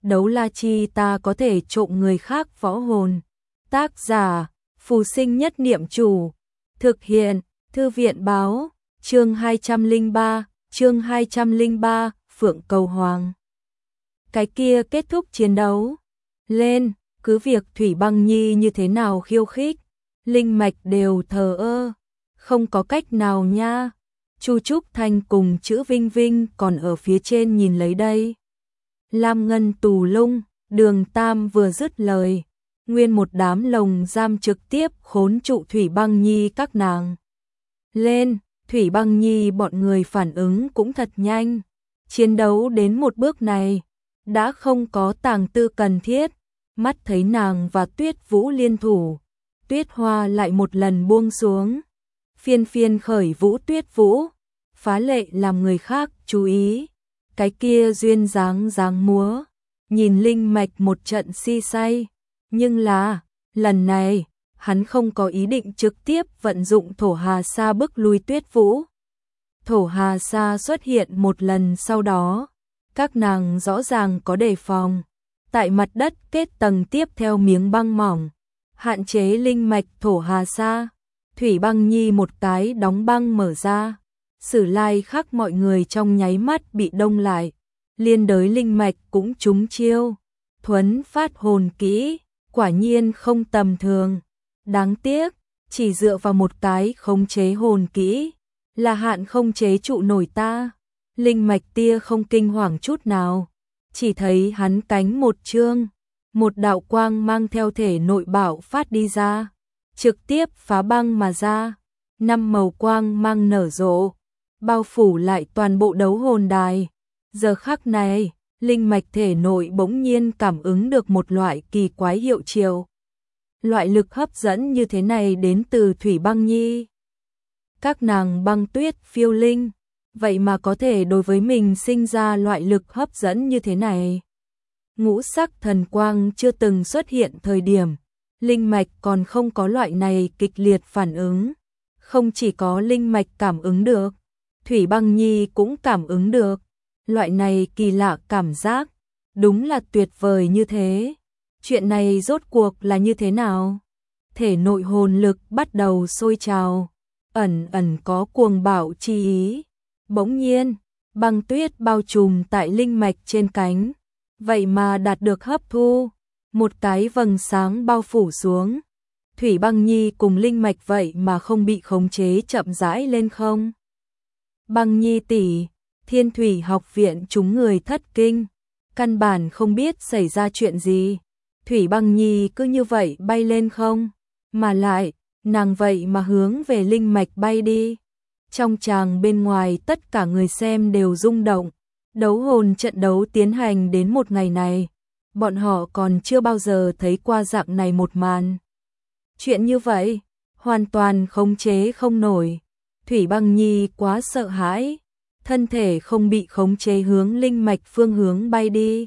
đấu la chi ta có thể trộm người khác võ hồn. Tác giả, Phù Sinh Nhất Niệm Chủ. Thực hiện, Thư viện báo, chương 203, Phượng Cầu Hoàng. Cái kia kết thúc chiến đấu. Lên, cứ việc Thủy Băng Nhi như thế nào khiêu khích, linh mạch đều thờ ơ, không có cách nào nha. Chu Trúc Thanh cùng chữ Vinh Vinh còn ở phía trên nhìn lấy đây. Lam Ngân Tù Lung, Đường Tam vừa dứt lời, nguyên một đám lồng giam trực tiếp khốn trụ Thủy Băng Nhi các nàng. Lên, Thủy Băng Nhi bọn người phản ứng cũng thật nhanh. Chiến đấu đến một bước này, đã không có tàng tư cần thiết. Mắt thấy nàng và Tuyết Vũ liên thủ, Tuyết Hoa lại một lần buông xuống. Phiên phiên khởi vũ Tuyết Vũ, phá lệ làm người khác chú ý. Cái kia duyên dáng dáng múa, nhìn linh mạch một trận si say. Nhưng là, lần này, hắn không có ý định trực tiếp vận dụng thổ hà sa bức lui Tuyết Vũ. Thổ hà sa xuất hiện một lần sau đó, các nàng rõ ràng có đề phòng. Tại mặt đất kết tầng tiếp theo miếng băng mỏng, hạn chế linh mạch thổ hà sa. Thủy Băng Nhi một cái đóng băng mở ra, Sử Lai Khắc mọi người trong nháy mắt bị đông lại, liên đới linh mạch cũng trúng chiêu. Thuấn phát hồn kỹ, quả nhiên không tầm thường. Đáng tiếc, chỉ dựa vào một cái khống chế hồn kỹ, là hạn không chế trụ nổi ta. Linh mạch tia không kinh hoàng chút nào, chỉ thấy hắn cánh một chương, một đạo quang mang theo thể nội bạo phát đi ra, trực tiếp phá băng mà ra. 5 màu quang mang nở rộ, bao phủ lại toàn bộ đấu hồn đài. Giờ khắc này, linh mạch thể nội bỗng nhiên cảm ứng được một loại kỳ quái hiệu triệu. Loại lực hấp dẫn như thế này đến từ Thủy Băng Nhi. Các nàng băng tuyết phiêu linh, vậy mà có thể đối với mình sinh ra loại lực hấp dẫn như thế này. Ngũ sắc thần quang chưa từng xuất hiện thời điểm, linh mạch còn không có loại này kịch liệt phản ứng. Không chỉ có linh mạch cảm ứng được, Thủy Băng Nhi cũng cảm ứng được. Loại này kỳ lạ cảm giác, đúng là tuyệt vời như thế. Chuyện này rốt cuộc là như thế nào? Thể nội hồn lực bắt đầu sôi trào, ẩn ẩn có cuồng bạo chi ý. Bỗng nhiên, băng tuyết bao trùm tại linh mạch trên cánh, vậy mà đạt được hấp thu, một cái vầng sáng bao phủ xuống. Thủy Băng Nhi cùng linh mạch vậy mà không bị khống chế chậm rãi lên không. Băng Nhi tỷ, Thiên Thủy học viện chúng người thất kinh, căn bản không biết xảy ra chuyện gì. Thủy Băng Nhi cứ như vậy bay lên không, mà lại, nàng vậy mà hướng về linh mạch bay đi. Trong tràng bên ngoài tất cả người xem đều rung động. Đấu hồn trận đấu tiến hành đến một ngày này, bọn họ còn chưa bao giờ thấy qua dạng này một màn. Chuyện như vậy, hoàn toàn khống chế không nổi. Thủy Băng Nhi quá sợ hãi, thân thể không bị khống chế hướng linh mạch phương hướng bay đi.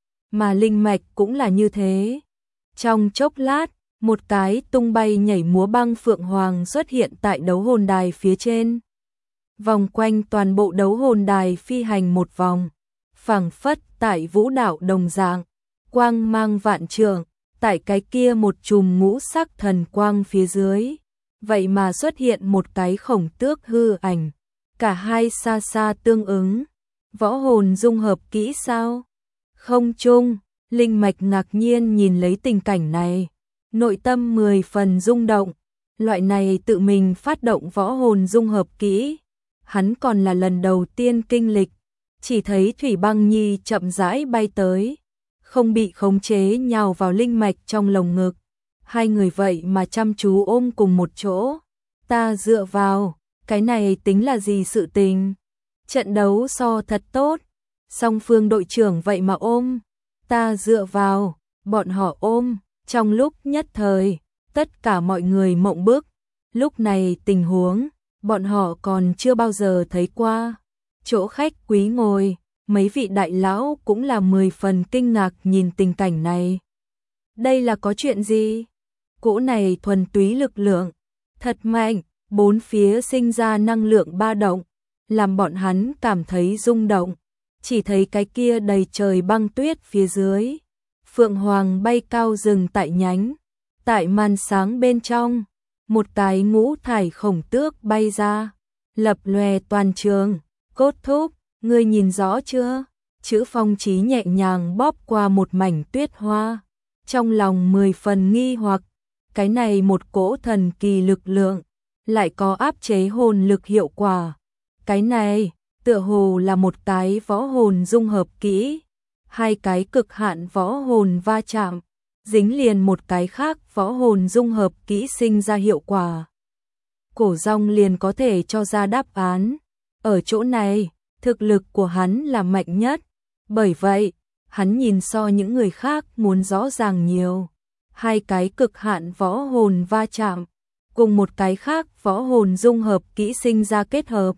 Mà linh mạch cũng là như thế. Trong chốc lát, một cái tung bay nhảy múa băng phượng hoàng xuất hiện tại đấu hồn đài phía trên. Vòng quanh toàn bộ đấu hồn đài phi hành một vòng, phảng phất tại vũ đạo đồng dạng, quang mang vạn trượng. Tại cái kia một chùm ngũ sắc thần quang phía dưới, vậy mà xuất hiện một cái khổng tước hư ảnh. Cả hai xa xa tương ứng. Võ hồn dung hợp kỹ sao? Không chung, linh mạch ngạc nhiên nhìn lấy tình cảnh này, nội tâm 10 phần rung động. Loại này tự mình phát động võ hồn dung hợp kỹ, hắn còn là lần đầu tiên kinh lịch. Chỉ thấy Thủy Băng Nhi chậm rãi bay tới, không bị khống chế nhào vào linh mạch trong lồng ngực. Hai người vậy mà chăm chú ôm cùng một chỗ. Ta dựa vào, cái này tính là gì sự tình? Trận đấu so thật tốt, song phương đội trưởng vậy mà ôm. Ta dựa vào, bọn họ ôm. Trong lúc nhất thời, tất cả mọi người mộng bức. Lúc này tình huống, bọn họ còn chưa bao giờ thấy qua. Chỗ khách quý ngồi, mấy vị đại lão cũng là 10 phần kinh ngạc nhìn tình cảnh này. Đây là có chuyện gì? Cỗ này thuần túy lực lượng, thật mạnh, bốn phía sinh ra năng lượng ba động, làm bọn hắn cảm thấy rung động. chỉ thấy cái kia đầy trời băng tuyết phía dưới. Phượng Hoàng bay cao dừng tại nhánh, tại màn sáng bên trong, một cái ngũ thải khổng tước bay ra, lập lòe toàn trường. Cốt thúc, ngươi nhìn rõ chưa? Chữ Phong Chí nhẹ nhàng bóp qua một mảnh tuyết hoa, trong lòng 10 phần nghi hoặc, cái này một cỗ thần kỳ lực lượng, lại có áp chế hồn lực hiệu quả. Cái này, tựa hồ là một cái võ hồn dung hợp kỹ, hai cái cực hạn võ hồn va chạm, dính liền một cái khác võ hồn dung hợp kỹ sinh ra hiệu quả. Cổ Rong liền có thể cho ra đáp án, ở chỗ này, thực lực của hắn là mạnh nhất, bởi vậy, hắn nhìn so những người khác muốn rõ ràng nhiều. Hai cái cực hạn võ hồn va chạm, cùng một cái khác võ hồn dung hợp kỹ sinh ra kết hợp.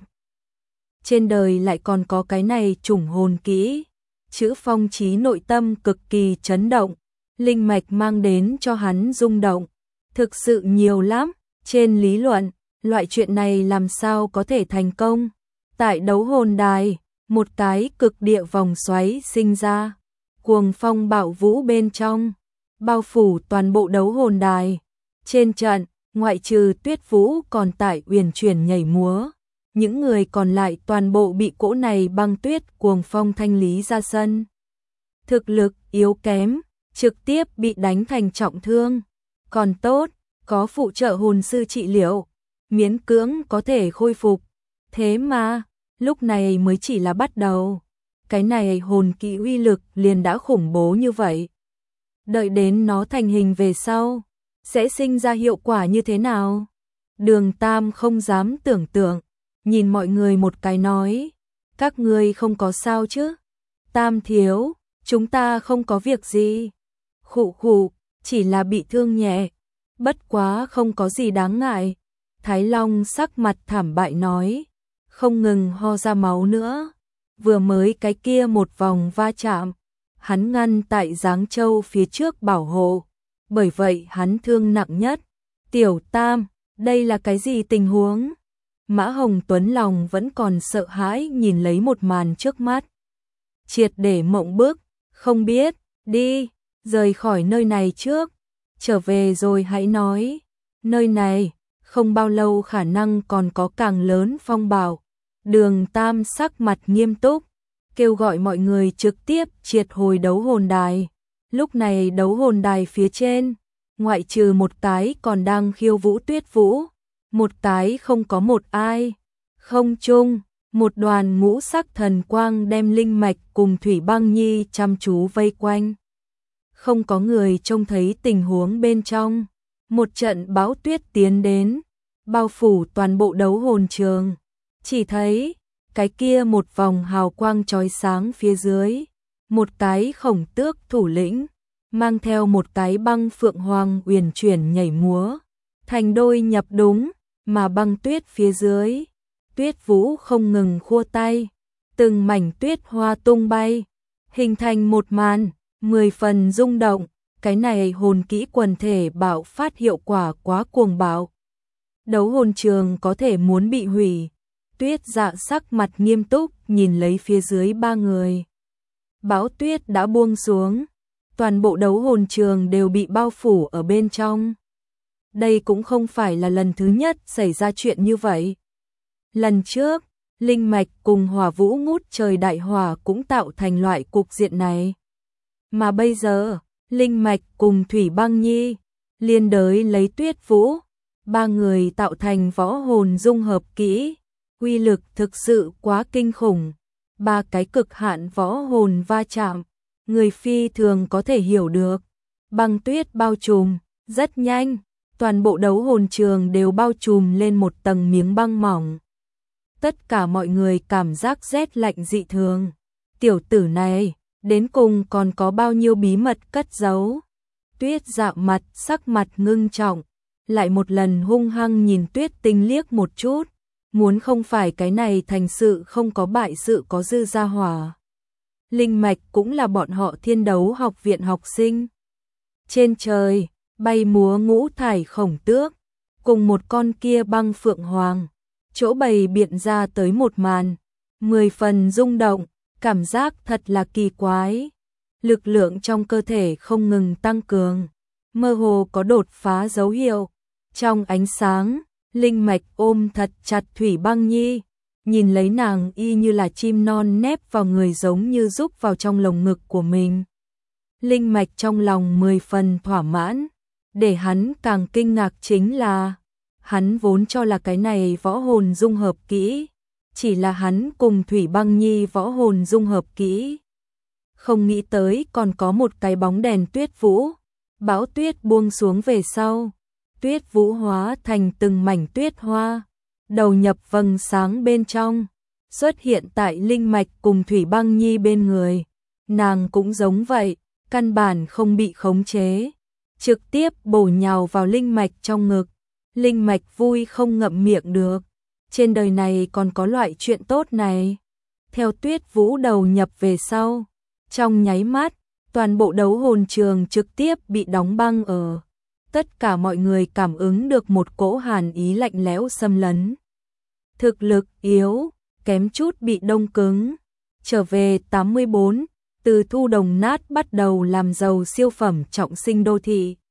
Trên đời lại còn có cái này chủng hồn kỹ. Chữ Phong Chí nội tâm cực kỳ chấn động, linh mạch mang đến cho hắn rung động, thực sự nhiều lắm. Trên lý luận, loại chuyện này làm sao có thể thành công? Tại đấu hồn đài, một cái cực địa vòng xoáy sinh ra, cuồng phong bạo vũ bên trong, bao phủ toàn bộ đấu hồn đài. Trên trận, ngoại trừ Tuyết Vũ còn tại uyển chuyển nhảy múa, những người còn lại toàn bộ bị cỗ này băng tuyết cuồng phong thanh lý ra sân. Thực lực yếu kém, trực tiếp bị đánh thành trọng thương. Còn tốt, có phụ trợ hồn sư trị liệu, miễn cưỡng có thể khôi phục. Thế mà, lúc này mới chỉ là bắt đầu. Cái này hồn kỹ uy lực liền đã khủng bố như vậy. Đợi đến nó thành hình về sau, sẽ sinh ra hiệu quả như thế nào? Đường Tam không dám tưởng tượng, nhìn mọi người một cái nói, các ngươi không có sao chứ? Tam thiếu, chúng ta không có việc gì. Khụ khụ, chỉ là bị thương nhẹ, bất quá không có gì đáng ngại. Thái Long sắc mặt thảm bại nói, không ngừng ho ra máu nữa. Vừa mới cái kia một vòng va chạm, hắn ngăn tại Giáng Châu phía trước bảo hộ, bởi vậy hắn thương nặng nhất. Tiểu Tam, đây là cái gì tình huống? Mã Hồng Tuấn lòng vẫn còn sợ hãi nhìn lấy một màn trước mắt. Triệt để mộng bức, không biết, đi, rời khỏi nơi này trước, trở về rồi hãy nói. Nơi này, không bao lâu khả năng còn có càng lớn phong bạo. Đường Tam sắc mặt nghiêm túc, kêu gọi mọi người trực tiếp triệt hồi đấu hồn đài. Lúc này đấu hồn đài phía trên, ngoại trừ một cái còn đang khiêu vũ Tuyết Vũ, một cái không có một ai. Không chung, một đoàn ngũ sắc thần quang đem linh mạch cùng Thủy Băng Nhi chăm chú vây quanh. Không có người trông thấy tình huống bên trong. Một trận bão tuyết tiến đến, bao phủ toàn bộ đấu hồn trường. Chỉ thấy, cái kia một vòng hào quang chói sáng phía dưới, một cái khổng tước thủ lĩnh, mang theo một cái băng phượng hoàng uyển chuyển nhảy múa, thành đôi nhập đúng, mà băng tuyết phía dưới, Tuyết Vũ không ngừng khua tay, từng mảnh tuyết hoa tung bay, hình thành một màn, 10 phần rung động. Cái này hồn kỹ quần thể bạo phát hiệu quả quá cuồng bạo. Đấu hồn trường có thể muốn bị hủy. Tuyết Dạ sắc mặt nghiêm túc nhìn lấy phía dưới ba người. Bão tuyết đã buông xuống, toàn bộ đấu hồn trường đều bị bao phủ ở bên trong. Đây cũng không phải là lần thứ nhất xảy ra chuyện như vậy. Lần trước, linh mạch cùng hỏa vũ ngút trời đại hỏa cũng tạo thành loại cục diện này. Mà bây giờ, linh mạch cùng Thủy Băng Nhi, liên đới lấy Tuyết Vũ, ba người tạo thành võ hồn dung hợp kỹ, uy lực thực sự quá kinh khủng. Ba cái cực hạn võ hồn va chạm, người phi thường có thể hiểu được. Băng tuyết bao trùm, rất nhanh, toàn bộ đấu hồn trường đều bao trùm lên một tầng miếng băng mỏng. Tất cả mọi người cảm giác rét lạnh dị thường. Tiểu tử này, đến cùng còn có bao nhiêu bí mật cất giấu? Tuyết Dạ mặt sắc mặt ngưng trọng, lại một lần hung hăng nhìn Tuyết Tinh liếc một chút, muốn không phải cái này thành sự không có bại sự có dư gia hỏa. Linh mạch cũng là bọn họ Thiên Đấu học viện học sinh. Trên trời, bay múa ngũ thải khổng tước, cùng một con kia băng phượng hoàng, chỗ bày biện ra tới một màn, 10 phần rung động. Cảm giác thật là kỳ quái. Lực lượng trong cơ thể không ngừng tăng cường, mơ hồ có đột phá dấu hiệu. Trong ánh sáng, linh mạch ôm thật chặt Thủy Băng Nhi, nhìn lấy nàng y như là chim non nép vào người, giống như rúc vào trong lồng ngực của mình. Linh mạch trong lòng 10 phần thỏa mãn, để hắn càng kinh ngạc chính là hắn vốn cho là cái này võ hồn dung hợp kỹ, chỉ là hắn cùng Thủy Băng Nhi võ hồn dung hợp kỹ. Không nghĩ tới còn có một cái bóng đèn tuyết vũ, bão tuyết buông xuống về sau, tuyết vũ hóa thành từng mảnh tuyết hoa, đầu nhập vầng sáng bên trong, xuất hiện tại linh mạch cùng Thủy Băng Nhi bên người. Nàng cũng giống vậy, căn bản không bị khống chế, trực tiếp bổ nhào vào linh mạch trong ngực. Linh mạch vui không ngậm miệng được, trên đời này còn có loại chuyện tốt này. Theo tuyết vũ đầu nhập về sau, trong nháy mắt, toàn bộ đấu hồn trường trực tiếp bị đóng băng ở. Tất cả mọi người cảm ứng được một cỗ hàn ý lạnh lẽo xâm lấn. Thực lực yếu, kém chút bị đông cứng. Trở về 84, từ thu đồng nát bắt đầu làm giàu siêu phẩm trọng sinh đô thị.